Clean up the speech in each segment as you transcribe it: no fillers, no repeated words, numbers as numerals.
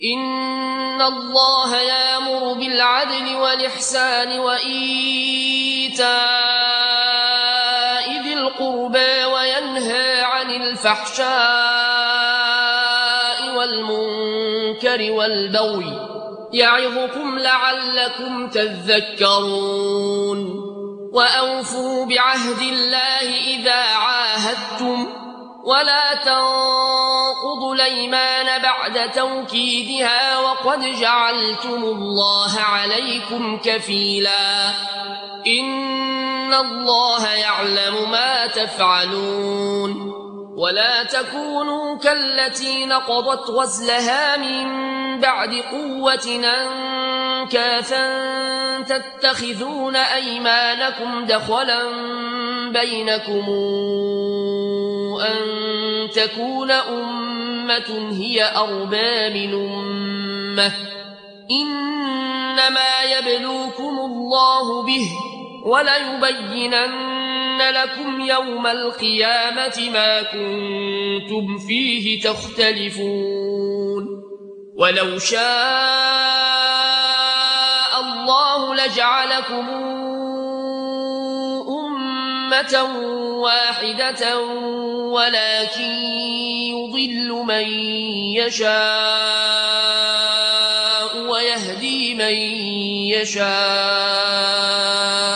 إن الله يأمر بالعدل والإحسان وإيتاء ذي القربى وينهى عن الفحشاء والمنكر والبغي يعظكم لعلكم تذكرون وأوفوا بعهد الله إذا عاهدتم ولا تنقضوا الأيمان بعد توكيدها وقد جعلتم الله عليكم كفيلا إن الله يعلم ما تفعلون ولا تكونوا كالتي نقضت غزلها من بعد قوة أنكاثا تتخذون أيمانكم دخلا بينكم أن تكون أمة هي أربى من أمة إنما يبلوكم الله به وليبينن لكم يوم القيامة ما كنتم فيه تختلفون ولو شاء الله لجعلكم أمة واحدة ولكن يضل من يشاء ويهدي من يشاء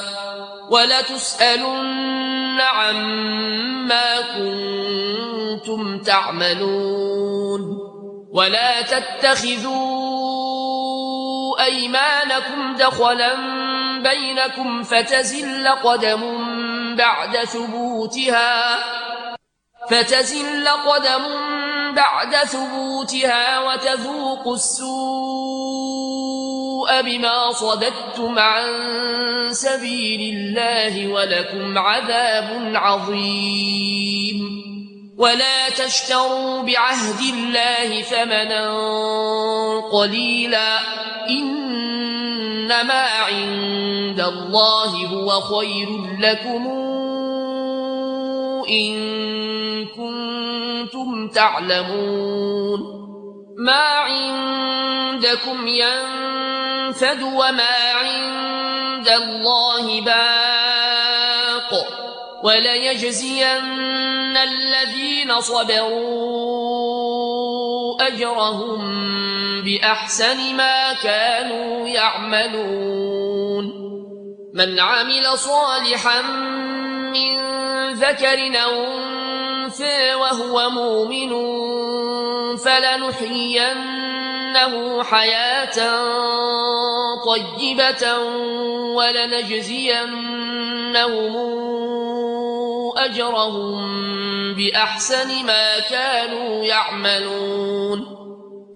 ولتسألن عما كنتم تعملون ولا تتخذوا أيمانكم دخلا بينكم فتزل قدم بعد ثبوتها وتذوقوا السوء بما صددتم عن سبيل الله ولكم عذاب عظيم ولا تشتروا بعهد الله ثمنا قليلا إنما عند الله هو خير لكم إن كنتم تعلمون ما عندكم ينفد وما عند الله باق وليجزين الذين صبروا أجرهم بأحسن ما كانوا يعملون من عمل صالحا من ذكر أو أنثى وهو مؤمن فلنحيينه حياة طيبة ولنجزينهم أجرهم بأحسن ما كانوا يعملون